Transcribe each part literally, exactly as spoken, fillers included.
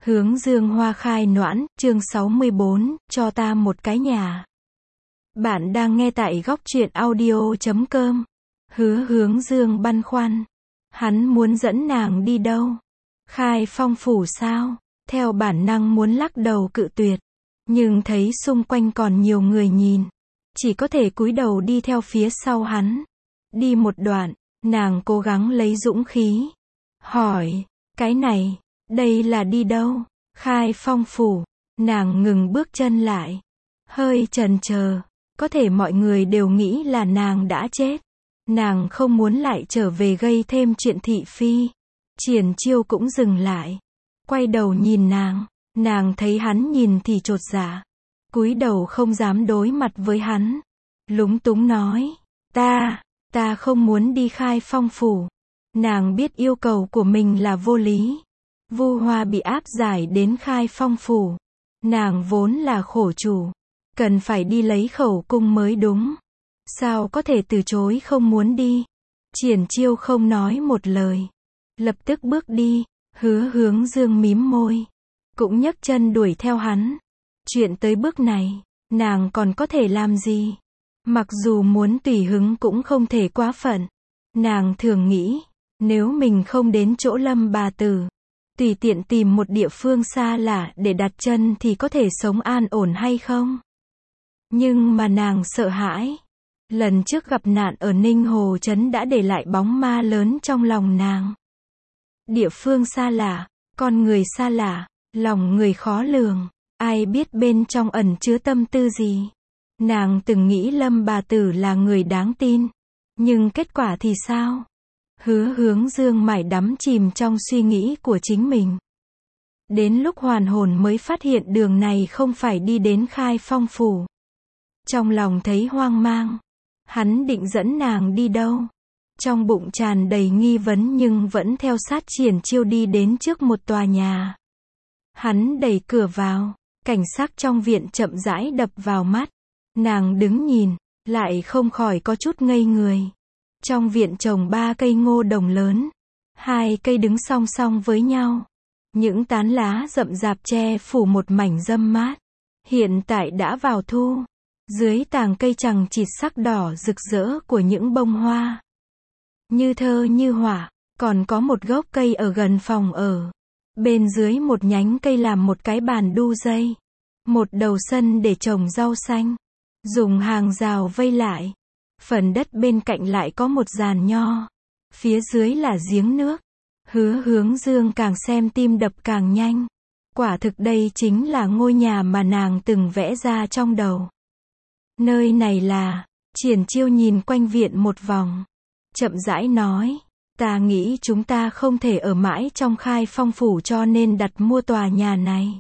Hướng dương hoa khai noãn, chương sáu mươi bốn, cho ta một cái nhà. Bạn đang nghe tại góc truyện audio chấm com. Hứa hướng dương băn khoăn. Hắn muốn dẫn nàng đi đâu? Khai Phong phủ sao? Theo bản năng muốn lắc đầu cự tuyệt. Nhưng thấy xung quanh còn nhiều người nhìn. Chỉ có thể cúi đầu đi theo phía sau hắn. Đi một đoạn, nàng cố gắng lấy dũng khí. Hỏi, cái này, đây là đi đâu? Khai Phong phủ. Nàng ngừng bước chân lại. Hơi chần chờ. Có thể mọi người đều nghĩ là nàng đã chết. Nàng không muốn lại trở về gây thêm chuyện thị phi. Triển Chiêu cũng dừng lại. Quay đầu nhìn nàng. Nàng thấy hắn nhìn thì chột dạ. Cúi đầu không dám đối mặt với hắn. Lúng túng nói. Ta, ta không muốn đi Khai Phong phủ. Nàng biết yêu cầu của mình là vô lý. Vu Hoa bị áp giải đến Khai Phong phủ. Nàng vốn là khổ chủ. Cần phải đi lấy khẩu cung mới đúng. Sao có thể từ chối không muốn đi. Triển Chiêu không nói một lời. Lập tức bước đi. Hứa hướng dương mím môi. Cũng nhấc chân đuổi theo hắn. Chuyện tới bước này, nàng còn có thể làm gì? Mặc dù muốn tùy hứng cũng không thể quá phận. Nàng thường nghĩ, nếu mình không đến chỗ Lâm bà tử, tùy tiện tìm một địa phương xa lạ để đặt chân thì có thể sống an ổn hay không? Nhưng mà nàng sợ hãi. Lần trước gặp nạn ở Ninh Hồ Trấn đã để lại bóng ma lớn trong lòng nàng. Địa phương xa lạ, con người xa lạ, lòng người khó lường. Ai biết bên trong ẩn chứa tâm tư gì? Nàng từng nghĩ Lâm bà tử là người đáng tin. Nhưng kết quả thì sao? Hứa hướng dương mải đắm chìm trong suy nghĩ của chính mình. Đến lúc hoàn hồn mới phát hiện đường này không phải đi đến Khai Phong phủ. Trong lòng thấy hoang mang. Hắn định dẫn nàng đi đâu? Trong bụng tràn đầy nghi vấn nhưng vẫn theo sát Triển Chiêu đi đến trước một tòa nhà. Hắn đẩy cửa vào. Cảnh sắc trong viện chậm rãi đập vào mắt. Nàng đứng nhìn, lại không khỏi có chút ngây người. Trong viện trồng ba cây ngô đồng lớn. Hai cây đứng song song với nhau. Những tán lá rậm rạp che phủ một mảnh râm mát. Hiện tại đã vào thu. Dưới tàng cây chằng chịt sắc đỏ rực rỡ của những bông hoa. Như thơ như họa. Còn có một gốc cây ở gần phòng ở. Bên dưới một nhánh cây làm một cái bàn đu dây. Một đầu sân để trồng rau xanh. Dùng hàng rào vây lại. Phần đất bên cạnh lại có một giàn nho. Phía dưới là giếng nước. Hứa hướng dương càng xem tim đập càng nhanh. Quả thực đây chính là ngôi nhà mà nàng từng vẽ ra trong đầu. Nơi này là... Triển Chiêu nhìn quanh viện một vòng. Chậm rãi nói. Ta nghĩ chúng ta không thể ở mãi trong Khai Phong phủ cho nên đặt mua tòa nhà này.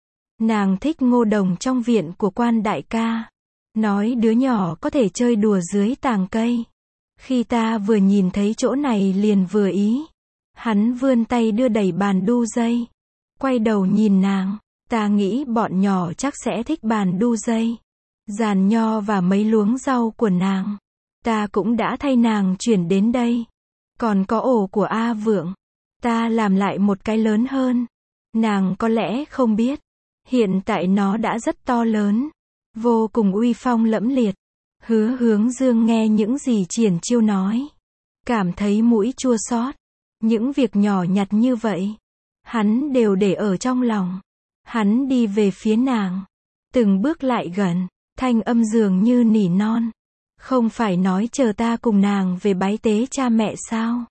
Nàng thích ngô đồng trong viện của quan đại ca. Nói đứa nhỏ có thể chơi đùa dưới tàng cây. Khi ta vừa nhìn thấy chỗ này liền vừa ý. Hắn vươn tay đưa đẩy bàn đu dây. Quay đầu nhìn nàng. Ta nghĩ bọn nhỏ chắc sẽ thích bàn đu dây. Giàn nho và mấy luống rau của nàng. Ta cũng đã thay nàng chuyển đến đây. Còn có ổ của A Vượng. Ta làm lại một cái lớn hơn. Nàng có lẽ không biết. Hiện tại nó đã rất to lớn. Vô cùng uy phong lẫm liệt. Hứa hướng dương nghe những gì Triển Chiêu nói. Cảm thấy mũi chua xót. Những việc nhỏ nhặt như vậy. Hắn đều để ở trong lòng. Hắn đi về phía nàng. Từng bước lại gần. Thanh âm dường như nỉ non. Không phải nói chờ ta cùng nàng về bái tế cha mẹ sao?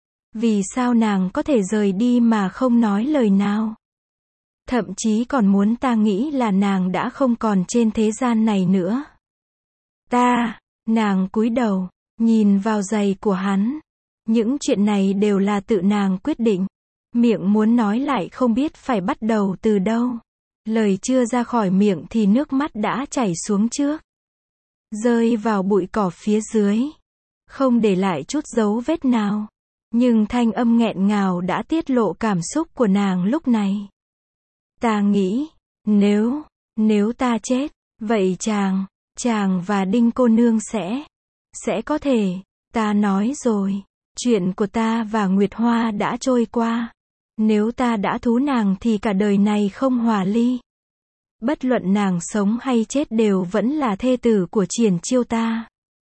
Vì sao nàng có thể rời đi mà không nói lời nào? Thậm chí còn muốn ta nghĩ là nàng đã không còn trên thế gian này nữa. Ta, nàng cúi đầu, nhìn vào giày của hắn. Những chuyện này đều là tự nàng quyết định. Miệng muốn nói lại không biết phải bắt đầu từ đâu. Lời chưa ra khỏi miệng thì nước mắt đã chảy xuống trước. Rơi vào bụi cỏ phía dưới. Không để lại chút dấu vết nào. Nhưng thanh âm nghẹn ngào đã tiết lộ cảm xúc của nàng lúc này. Ta nghĩ, nếu, nếu ta chết, vậy chàng, chàng và Đinh cô nương sẽ, sẽ có thể, ta nói rồi, chuyện của ta và Nguyệt Hoa đã trôi qua. Nếu ta đã thú nàng thì cả đời này không hòa ly. Bất luận nàng sống hay chết đều vẫn là thê tử của Triển Chiêu ta.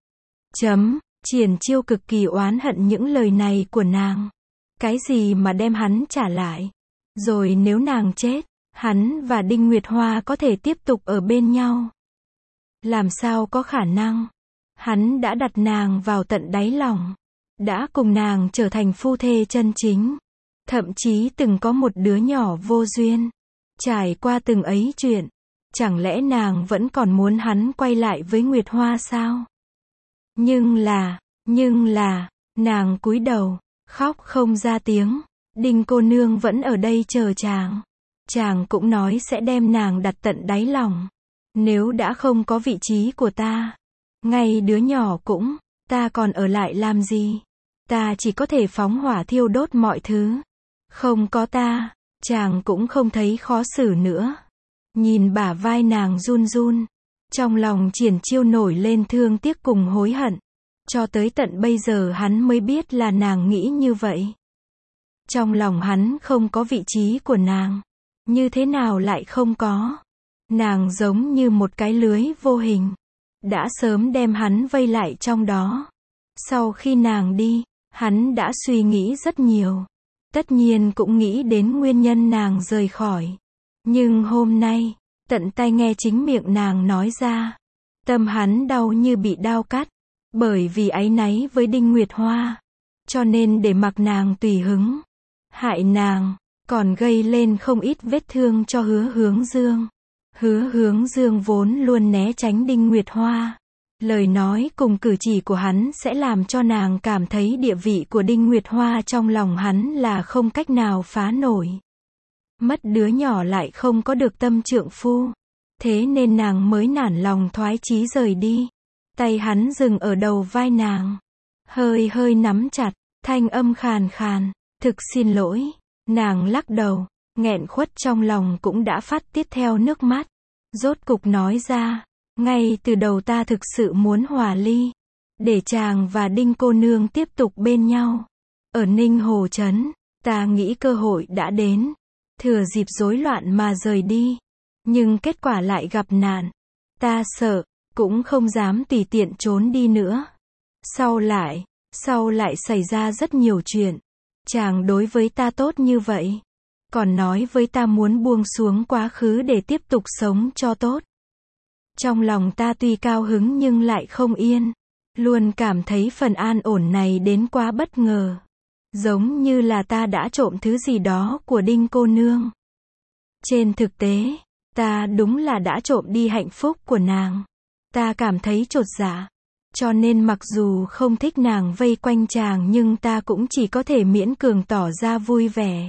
Chấm, Triển Chiêu cực kỳ oán hận những lời này của nàng. Cái gì mà đem hắn trả lại? Rồi nếu nàng chết, hắn và Đinh Nguyệt Hoa có thể tiếp tục ở bên nhau. Làm sao có khả năng? Hắn đã đặt nàng vào tận đáy lòng. Đã cùng nàng trở thành phu thê chân chính. Thậm chí từng có một đứa nhỏ vô duyên. Trải qua từng ấy chuyện. Chẳng lẽ nàng vẫn còn muốn hắn quay lại với Nguyệt Hoa sao? Nhưng là, nhưng là, nàng cúi đầu, khóc không ra tiếng. Đinh cô nương vẫn ở đây chờ chàng. Chàng cũng nói sẽ đem nàng đặt tận đáy lòng. Nếu đã không có vị trí của ta, ngay đứa nhỏ cũng, ta còn ở lại làm gì? Ta chỉ có thể phóng hỏa thiêu đốt mọi thứ. Không có ta, chàng cũng không thấy khó xử nữa. Nhìn bả vai nàng run run, trong lòng Triển Chiêu nổi lên thương tiếc cùng hối hận. Cho tới tận bây giờ hắn mới biết là nàng nghĩ như vậy. Trong lòng hắn không có vị trí của nàng. Như thế nào lại không có? Nàng giống như một cái lưới vô hình. Đã sớm đem hắn vây lại trong đó. Sau khi nàng đi, hắn đã suy nghĩ rất nhiều. Tất nhiên cũng nghĩ đến nguyên nhân nàng rời khỏi. Nhưng hôm nay, tận tay nghe chính miệng nàng nói ra. Tâm hắn đau như bị đao cắt. Bởi vì áy náy với Đinh Nguyệt Hoa. Cho nên để mặc nàng tùy hứng. Hại nàng, còn gây lên không ít vết thương cho Hứa Hướng Dương. Hứa Hướng Dương vốn luôn né tránh Đinh Nguyệt Hoa. Lời nói cùng cử chỉ của hắn sẽ làm cho nàng cảm thấy địa vị của Đinh Nguyệt Hoa trong lòng hắn là không cách nào phá nổi. Mất đứa nhỏ lại không có được tâm trượng phu. Thế nên nàng mới nản lòng thoái chí rời đi. Tay hắn dừng ở đầu vai nàng. Hơi hơi nắm chặt, thanh âm khàn khàn. Thực xin lỗi. Nàng lắc đầu, nghẹn khuất trong lòng cũng đã phát tiết theo nước mắt. Rốt cục nói ra, ngay từ đầu ta thực sự muốn hòa ly. Để chàng và Đinh cô nương tiếp tục bên nhau. Ở Ninh Hồ Trấn, ta nghĩ cơ hội đã đến. Thừa dịp rối loạn mà rời đi. Nhưng kết quả lại gặp nạn. Ta sợ, cũng không dám tùy tiện trốn đi nữa. Sau lại, sau lại xảy ra rất nhiều chuyện. Chàng đối với ta tốt như vậy. Còn nói với ta muốn buông xuống quá khứ để tiếp tục sống cho tốt. Trong lòng ta tuy cao hứng nhưng lại không yên. Luôn cảm thấy phần an ổn này đến quá bất ngờ. Giống như là ta đã trộm thứ gì đó của Đinh cô nương. Trên thực tế, ta đúng là đã trộm đi hạnh phúc của nàng. Ta cảm thấy chột dạ. Cho nên mặc dù không thích nàng vây quanh chàng nhưng ta cũng chỉ có thể miễn cường tỏ ra vui vẻ.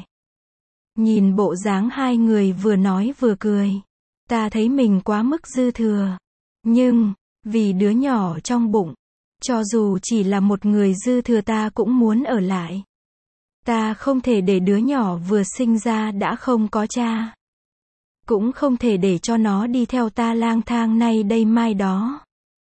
Nhìn bộ dáng hai người vừa nói vừa cười. Ta thấy mình quá mức dư thừa. Nhưng, vì đứa nhỏ trong bụng, cho dù chỉ là một người dư thừa ta cũng muốn ở lại. Ta không thể để đứa nhỏ vừa sinh ra đã không có cha. Cũng không thể để cho nó đi theo ta lang thang nay đây mai đó.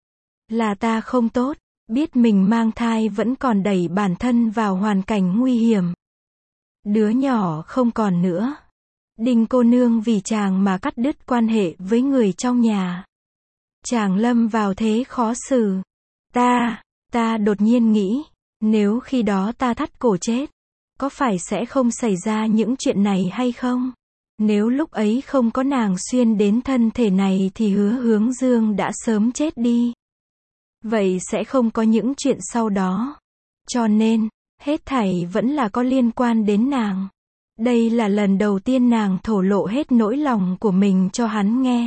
Là ta không tốt, biết mình mang thai vẫn còn đẩy bản thân vào hoàn cảnh nguy hiểm. Đứa nhỏ không còn nữa. Đinh cô nương vì chàng mà cắt đứt quan hệ với người trong nhà. Chàng lâm vào thế khó xử. Ta, ta đột nhiên nghĩ, nếu khi đó ta thắt cổ chết, có phải sẽ không xảy ra những chuyện này hay không? Nếu lúc ấy không có nàng xuyên đến thân thể này thì Hứa Hướng Dương đã sớm chết đi. Vậy sẽ không có những chuyện sau đó. Cho nên, hết thảy vẫn là có liên quan đến nàng. Đây là lần đầu tiên nàng thổ lộ hết nỗi lòng của mình cho hắn nghe.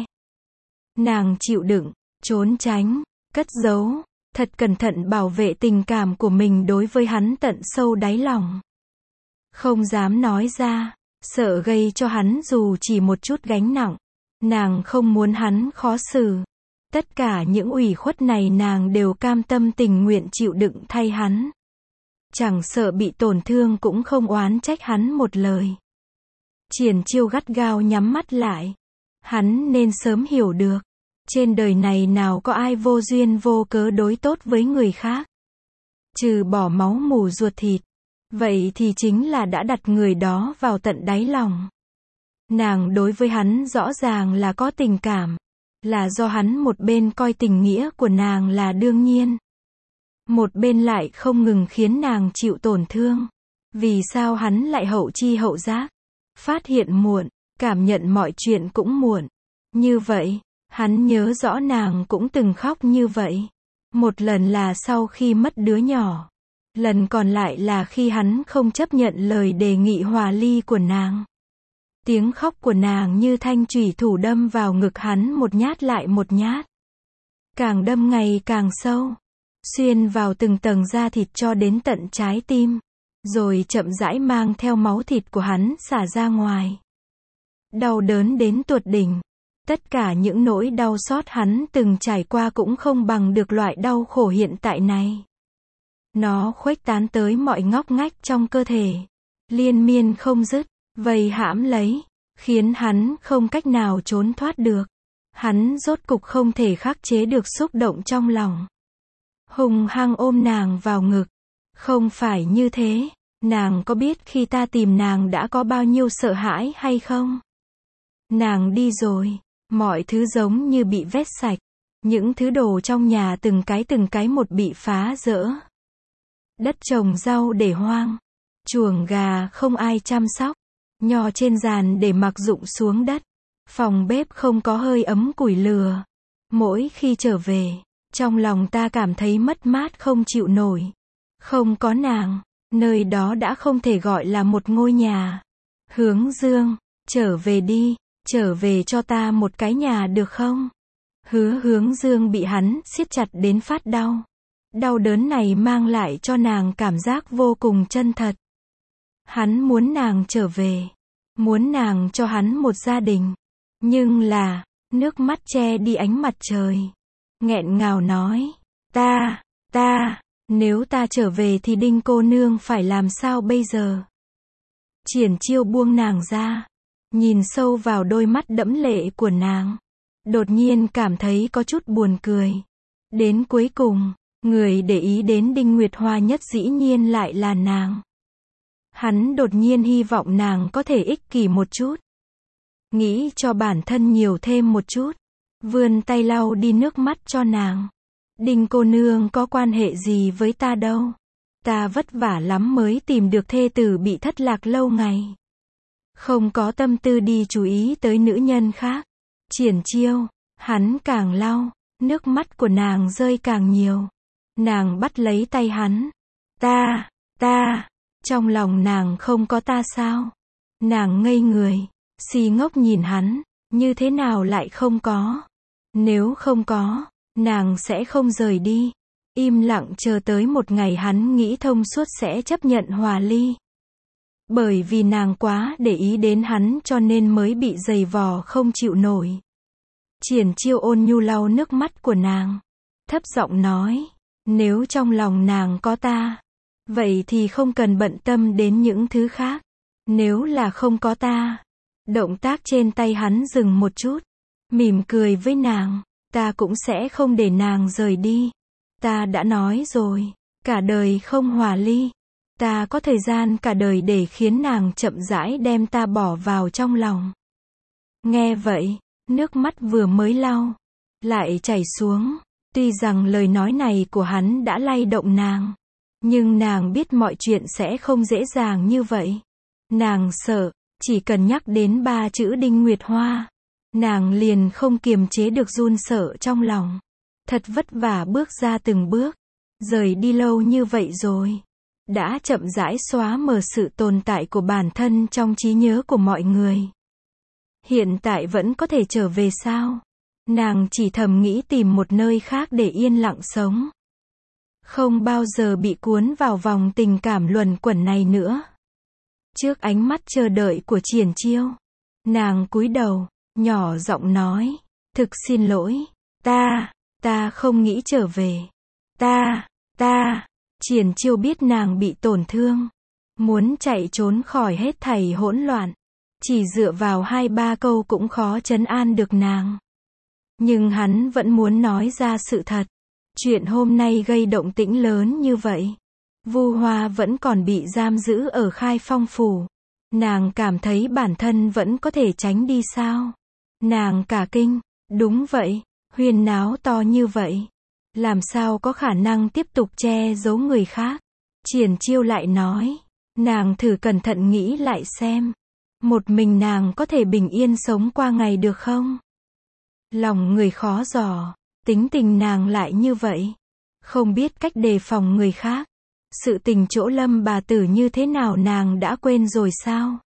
Nàng chịu đựng, trốn tránh, cất giấu, thật cẩn thận bảo vệ tình cảm của mình đối với hắn tận sâu đáy lòng. Không dám nói ra, sợ gây cho hắn dù chỉ một chút gánh nặng. Nàng không muốn hắn khó xử. Tất cả những ủy khuất này nàng đều cam tâm tình nguyện chịu đựng thay hắn. Chẳng sợ bị tổn thương cũng không oán trách hắn một lời. Triển Chiêu gắt gao nhắm mắt lại. Hắn nên sớm hiểu được. Trên đời này nào có ai vô duyên vô cớ đối tốt với người khác. Trừ bỏ máu mủ ruột thịt. vậy thì chính là đã đặt người đó vào tận đáy lòng. Nàng đối với hắn rõ ràng là có tình cảm, là do hắn một bên coi tình nghĩa của nàng là đương nhiên, một bên lại không ngừng khiến nàng chịu tổn thương. Vì sao hắn lại hậu chi hậu giác, phát hiện muộn, cảm nhận mọi chuyện cũng muộn. Như vậy, hắn nhớ rõ nàng cũng từng khóc như vậy. Một lần là sau khi mất đứa nhỏ, lần còn lại là khi hắn không chấp nhận lời đề nghị hòa ly của nàng. Tiếng khóc của nàng như thanh chủy thủ đâm vào ngực hắn một nhát lại một nhát. Càng đâm ngày càng sâu, xuyên vào từng tầng da thịt cho đến tận trái tim, rồi chậm rãi mang theo máu thịt của hắn xả ra ngoài. Đau đớn đến tột đỉnh. Tất cả những nỗi đau xót hắn từng trải qua cũng không bằng được loại đau khổ hiện tại này. Nó khuếch tán tới mọi ngóc ngách trong cơ thể, liên miên không dứt, vây hãm lấy, khiến hắn không cách nào trốn thoát được. Hắn rốt cục không thể khắc chế được xúc động trong lòng. Hùng hăng ôm nàng vào ngực. Không phải như thế, nàng có biết khi ta tìm nàng đã có bao nhiêu sợ hãi hay không? Nàng đi rồi, mọi thứ giống như bị vét sạch. Những thứ đồ trong nhà từng cái từng cái một bị phá rỡ. Đất trồng rau để hoang. Chuồng gà không ai chăm sóc. Nho trên giàn để mặc rụng xuống đất. Phòng bếp không có hơi ấm củi lửa. Mỗi khi trở về, trong lòng ta cảm thấy mất mát không chịu nổi. Không có nàng, nơi đó đã không thể gọi là một ngôi nhà. Hướng Dương, trở về đi, trở về cho ta một cái nhà được không? Hứa Hướng Dương bị hắn siết chặt đến phát đau. Đau đớn này mang lại cho nàng cảm giác vô cùng chân thật. Hắn muốn nàng trở về, muốn nàng cho hắn một gia đình. Nhưng là, nước mắt che đi ánh mặt trời. Nghẹn ngào nói, ta, ta, nếu ta trở về thì Đinh cô nương phải làm sao bây giờ? Triển Chiêu buông nàng ra, nhìn sâu vào đôi mắt đẫm lệ của nàng. Đột nhiên cảm thấy có chút buồn cười. Đến cuối cùng, người để ý đến Đinh Nguyệt Hoa nhất dĩ nhiên lại là nàng. Hắn đột nhiên hy vọng nàng có thể ích kỷ một chút. Nghĩ cho bản thân nhiều thêm một chút. Vươn tay lau đi nước mắt cho nàng. Đinh cô nương có quan hệ gì với ta đâu. Ta vất vả lắm mới tìm được thê tử bị thất lạc lâu ngày. Không có tâm tư đi chú ý tới nữ nhân khác. Triển Chiêu, hắn càng lau, nước mắt của nàng rơi càng nhiều. Nàng bắt lấy tay hắn. Ta, ta, trong lòng nàng không có ta sao? Nàng ngây người, si ngốc nhìn hắn, như thế nào lại không có? Nếu không có, nàng sẽ không rời đi. Im lặng chờ tới một ngày hắn nghĩ thông suốt sẽ chấp nhận hòa ly. Bởi vì nàng quá để ý đến hắn cho nên mới bị giày vò không chịu nổi. Triển Chiêu ôn nhu lau nước mắt của nàng, thấp giọng nói, nếu trong lòng nàng có ta, vậy thì không cần bận tâm đến những thứ khác. Nếu là không có ta. Động tác trên tay hắn dừng một chút, mỉm cười với nàng, ta cũng sẽ không để nàng rời đi. Ta đã nói rồi, cả đời không hòa ly. Ta có thời gian cả đời để khiến nàng chậm rãi đem ta bỏ vào trong lòng. Nghe vậy, nước mắt vừa mới lau, lại chảy xuống. Tuy rằng lời nói này của hắn đã lay động nàng, nhưng nàng biết mọi chuyện sẽ không dễ dàng như vậy. Nàng sợ, chỉ cần nhắc đến ba chữ Đinh Nguyệt Hoa, nàng liền không kiềm chế được run sợ trong lòng. Thật vất vả bước ra từng bước, rời đi lâu như vậy rồi. Đã chậm rãi xóa mờ sự tồn tại của bản thân trong trí nhớ của mọi người. Hiện tại vẫn có thể trở về sao? Nàng chỉ thầm nghĩ tìm một nơi khác để yên lặng sống. Không bao giờ bị cuốn vào vòng tình cảm luẩn quẩn này nữa. Trước ánh mắt chờ đợi của Triển Chiêu, nàng cúi đầu, nhỏ giọng nói, thực xin lỗi, ta, ta không nghĩ trở về. Ta, ta, Triển Chiêu biết nàng bị tổn thương, muốn chạy trốn khỏi hết thảy hỗn loạn, chỉ dựa vào hai ba câu cũng khó trấn an được nàng. Nhưng hắn vẫn muốn nói ra sự thật. Chuyện hôm nay gây động tĩnh lớn như vậy, Vu Hoa vẫn còn bị giam giữ ở Khai Phong phủ. Nàng cảm thấy bản thân vẫn có thể tránh đi sao? Nàng cả kinh, đúng vậy, huyên náo to như vậy. Làm sao có khả năng tiếp tục che giấu người khác? Triển Chiêu lại nói, nàng thử cẩn thận nghĩ lại xem. Một mình nàng có thể bình yên sống qua ngày được không? Lòng người khó dò, tính tình nàng lại như vậy. Không biết cách đề phòng người khác. Sự tình chỗ Lâm bà tử như thế nào nàng đã quên rồi sao?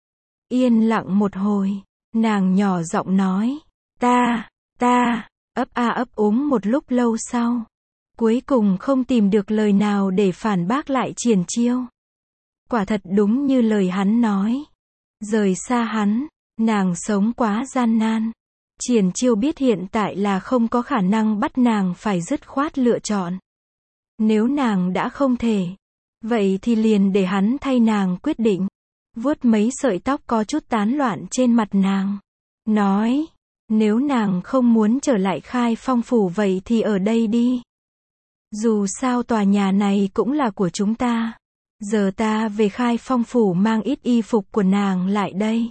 Yên lặng một hồi, nàng nhỏ giọng nói, ta, ta, ấp a ấp úng một lúc lâu sau. Cuối cùng không tìm được lời nào để phản bác lại Triển Chiêu. Quả thật đúng như lời hắn nói. Rời xa hắn, nàng sống quá gian nan. Triển Chiêu biết hiện tại là không có khả năng bắt nàng phải dứt khoát lựa chọn. Nếu nàng đã không thể, vậy thì liền để hắn thay nàng quyết định. Vuốt mấy sợi tóc có chút tán loạn trên mặt nàng. Nói, nếu nàng không muốn trở lại Khai Phong phủ vậy thì ở đây đi. Dù sao tòa nhà này cũng là của chúng ta. Giờ ta về Khai Phong phủ mang ít y phục của nàng lại đây.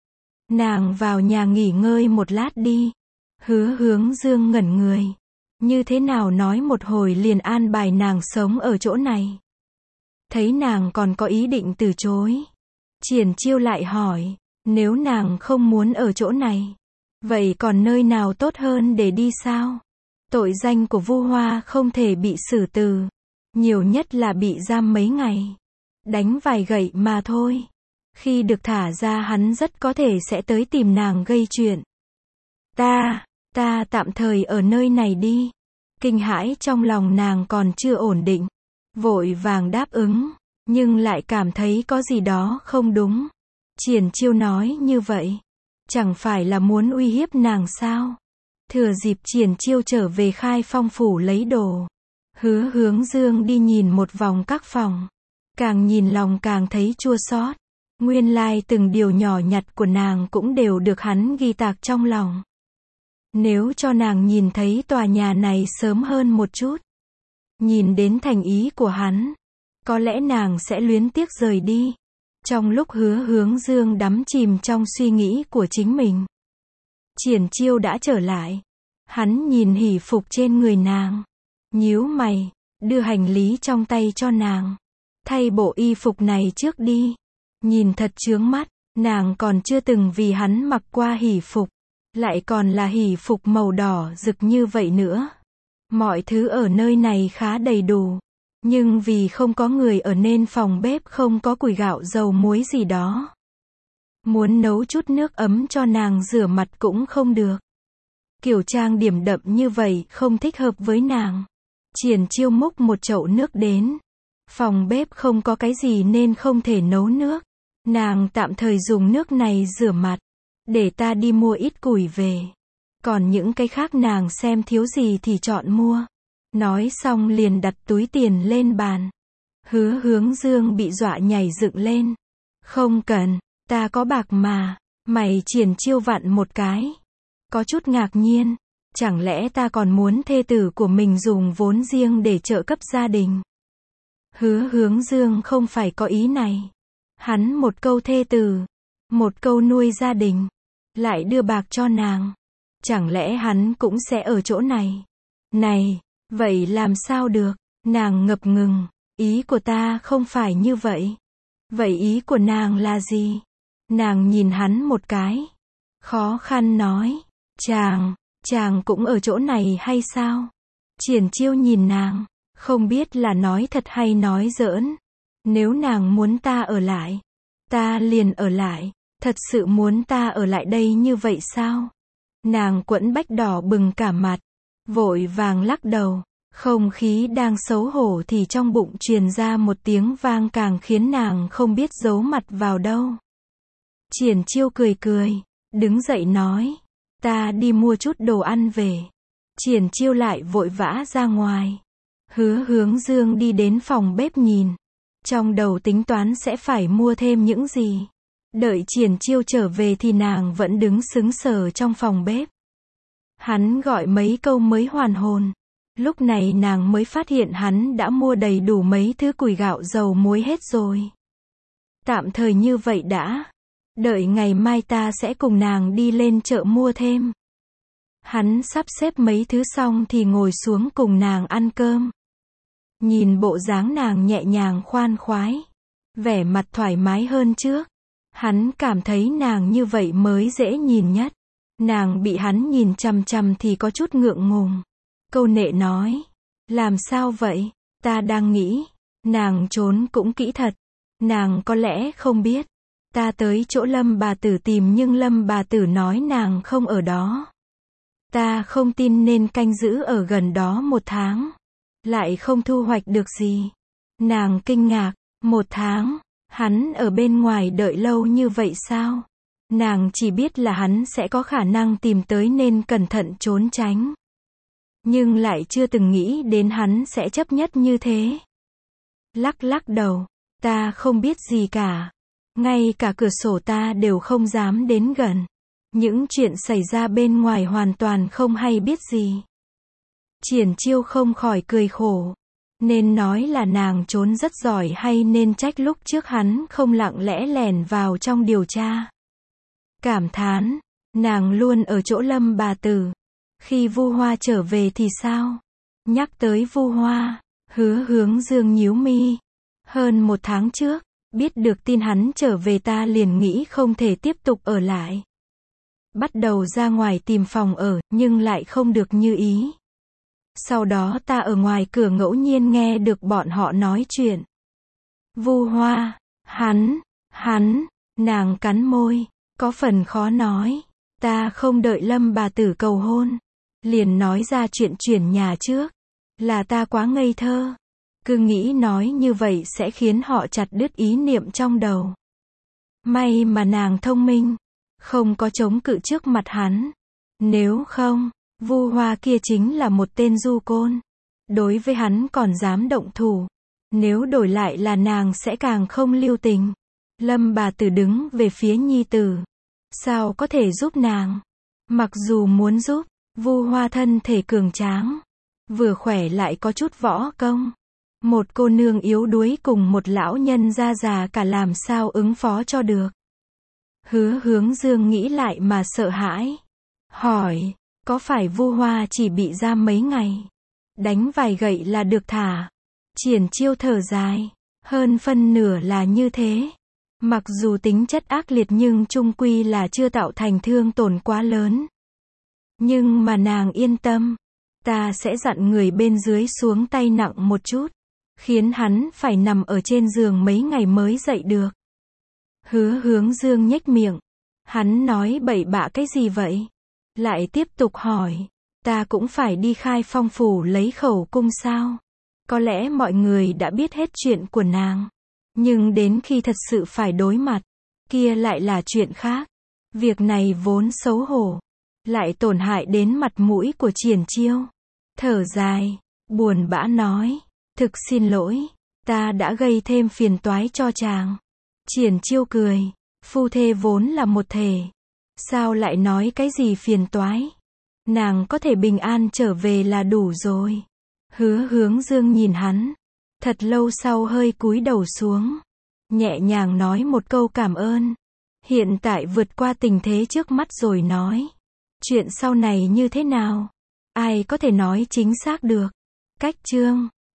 Nàng vào nhà nghỉ ngơi một lát đi. Hứa Hướng Dương ngẩn người. Như thế nào nói một hồi liền an bài nàng sống ở chỗ này. Thấy nàng còn có ý định từ chối. Triển Chiêu lại hỏi, nếu nàng không muốn ở chỗ này, vậy còn nơi nào tốt hơn để đi sao? Tội danh của Vu Hoa không thể bị xử tử. Nhiều nhất là bị giam mấy ngày. Đánh vài gậy mà thôi. Khi được thả ra hắn rất có thể sẽ tới tìm nàng gây chuyện. Ta, ta tạm thời ở nơi này đi. Kinh hãi trong lòng nàng còn chưa ổn định. Vội vàng đáp ứng, nhưng lại cảm thấy có gì đó không đúng. Triển Chiêu nói như vậy, chẳng phải là muốn uy hiếp nàng sao? Thừa dịp Triển Chiêu trở về Khai Phong phủ lấy đồ. Hứa Hướng Dương đi nhìn một vòng các phòng. Càng nhìn lòng càng thấy chua xót. Nguyên lai từng điều nhỏ nhặt của nàng cũng đều được hắn ghi tạc trong lòng. Nếu cho nàng nhìn thấy tòa nhà này sớm hơn một chút, nhìn đến thành ý của hắn, có lẽ nàng sẽ luyến tiếc rời đi. Trong lúc Hứa Hướng Dương đắm chìm trong suy nghĩ của chính mình, Triển Chiêu đã trở lại. Hắn nhìn hỷ phục trên người nàng, nhíu mày, đưa hành lý trong tay cho nàng. Thay bộ y phục này trước đi. Nhìn thật chướng mắt, nàng còn chưa từng vì hắn mặc qua hỷ phục. Lại còn là hỷ phục màu đỏ rực như vậy nữa. Mọi thứ ở nơi này khá đầy đủ. Nhưng vì không có người ở nên phòng bếp không có củi gạo dầu muối gì đó. Muốn nấu chút nước ấm cho nàng rửa mặt cũng không được. Kiểu trang điểm đậm như vậy không thích hợp với nàng. Triển Chiêu múc một chậu nước đến. Phòng bếp không có cái gì nên không thể nấu nước. Nàng tạm thời dùng nước này rửa mặt. Để ta đi mua ít củi về. Còn những cái khác nàng xem thiếu gì thì chọn mua. Nói xong liền đặt túi tiền lên bàn. Hứa Hướng Dương bị dọa nhảy dựng lên. Không cần, ta có bạc mà. Mày Triển Chiêu vặn một cái. Có chút ngạc nhiên. Chẳng lẽ ta còn muốn thê tử của mình dùng vốn riêng để trợ cấp gia đình? Hứa Hướng Dương không phải có ý này. Hắn một câu thê tử, một câu nuôi gia đình, lại đưa bạc cho nàng. Chẳng lẽ hắn cũng sẽ ở chỗ này? Này, vậy làm sao được? Nàng ngập ngừng, ý của ta không phải như vậy. Vậy ý của nàng là gì? Nàng nhìn hắn một cái, khó khăn nói, chàng, chàng cũng ở chỗ này hay sao? Triển Chiêu nhìn nàng, không biết là nói thật hay nói giỡn. Nếu nàng muốn ta ở lại, ta liền ở lại. Thật sự muốn ta ở lại đây như vậy sao? Nàng quẫn bách đỏ bừng cả mặt, vội vàng lắc đầu. Không khí đang xấu hổ thì trong bụng truyền ra một tiếng vang càng khiến nàng không biết giấu mặt vào đâu. Triển Chiêu cười cười, đứng dậy nói, ta đi mua chút đồ ăn về. Triển Chiêu lại vội vã ra ngoài. Hứa Hướng Dương đi đến phòng bếp nhìn. Trong đầu tính toán sẽ phải mua thêm những gì. Đợi Triển Chiêu trở về thì nàng vẫn đứng sững sờ trong phòng bếp. Hắn gọi mấy câu mới hoàn hồn. Lúc này nàng mới phát hiện hắn đã mua đầy đủ mấy thứ củi gạo dầu muối hết rồi. Tạm thời như vậy đã. Đợi ngày mai ta sẽ cùng nàng đi lên chợ mua thêm. Hắn sắp xếp mấy thứ xong thì ngồi xuống cùng nàng ăn cơm. Nhìn bộ dáng nàng nhẹ nhàng khoan khoái, vẻ mặt thoải mái hơn trước. Hắn cảm thấy nàng như vậy mới dễ nhìn nhất. Nàng bị hắn nhìn chằm chằm thì có chút ngượng ngùng. Câu nệ nói, làm sao vậy? Ta đang nghĩ, nàng trốn cũng kỹ thật. Nàng có lẽ không biết. Ta tới chỗ Lâm bà tử tìm nhưng Lâm bà tử nói nàng không ở đó. Ta không tin nên canh giữ ở gần đó một tháng. Lại không thu hoạch được gì. Nàng kinh ngạc, một tháng, hắn ở bên ngoài đợi lâu như vậy sao? Nàng chỉ biết là hắn sẽ có khả năng tìm tới nên cẩn thận trốn tránh. Nhưng lại chưa từng nghĩ đến hắn sẽ chấp nhất như thế. Lắc lắc đầu, ta không biết gì cả. Ngay cả cửa sổ ta đều không dám đến gần. Những chuyện xảy ra bên ngoài hoàn toàn không hay biết gì. Triển Chiêu không khỏi cười khổ. Nên nói là nàng trốn rất giỏi hay nên trách lúc trước hắn không lặng lẽ lẻn vào trong điều tra. Cảm thán, nàng luôn ở chỗ Lâm bà tử. Khi Vu Hoa trở về thì sao? Nhắc tới Vu Hoa, Hứa Hướng Dương nhíu mi. Hơn một tháng trước, biết được tin hắn trở về ta liền nghĩ không thể tiếp tục ở lại. Bắt đầu ra ngoài tìm phòng ở, nhưng lại không được như ý. Sau đó ta ở ngoài cửa ngẫu nhiên nghe được bọn họ nói chuyện. Vu Hoa, hắn, hắn, nàng cắn môi, có phần khó nói. Ta không đợi Lâm bà tử cầu hôn, liền nói ra chuyện chuyển nhà trước. Là ta quá ngây thơ. Cứ nghĩ nói như vậy sẽ khiến họ chặt đứt ý niệm trong đầu. May mà nàng thông minh, không có chống cự trước mặt hắn. Nếu không, Vu Hoa kia chính là một tên du côn. Đối với hắn còn dám động thủ. Nếu đổi lại là nàng sẽ càng không lưu tình. Lâm bà tử đứng về phía nhi tử. Sao có thể giúp nàng? Mặc dù muốn giúp, Vu Hoa thân thể cường tráng, vừa khỏe lại có chút võ công. Một cô nương yếu đuối cùng một lão nhân già già cả làm sao ứng phó cho được. Hứa Hướng Dương nghĩ lại mà sợ hãi. Hỏi, có phải Vu Hoa chỉ bị giam mấy ngày? Đánh vài gậy là được thả. Triển Chiêu thở dài. Hơn phân nửa là như thế. Mặc dù tính chất ác liệt nhưng chung quy là chưa tạo thành thương tổn quá lớn. Nhưng mà nàng yên tâm. Ta sẽ dặn người bên dưới xuống tay nặng một chút. Khiến hắn phải nằm ở trên giường mấy ngày mới dậy được. Hứa Hướng Dương nhếch miệng. Hắn nói bậy bạ cái gì vậy? Lại tiếp tục hỏi. Ta cũng phải đi Khai Phong phủ lấy khẩu cung sao? Có lẽ mọi người đã biết hết chuyện của nàng. Nhưng đến khi thật sự phải đối mặt, kia lại là chuyện khác. Việc này vốn xấu hổ, lại tổn hại đến mặt mũi của Triển Chiêu. Thở dài, buồn bã nói. Thực xin lỗi, ta đã gây thêm phiền toái cho chàng. Triển Chiêu cười. Phu thê vốn là một thể. Sao lại nói cái gì phiền toái? Nàng có thể bình an trở về là đủ rồi. Hứa Hướng Dương nhìn hắn. Thật lâu sau hơi cúi đầu xuống. Nhẹ nhàng nói một câu cảm ơn. Hiện tại vượt qua tình thế trước mắt rồi nói. Chuyện sau này như thế nào? Ai có thể nói chính xác được. Cách chương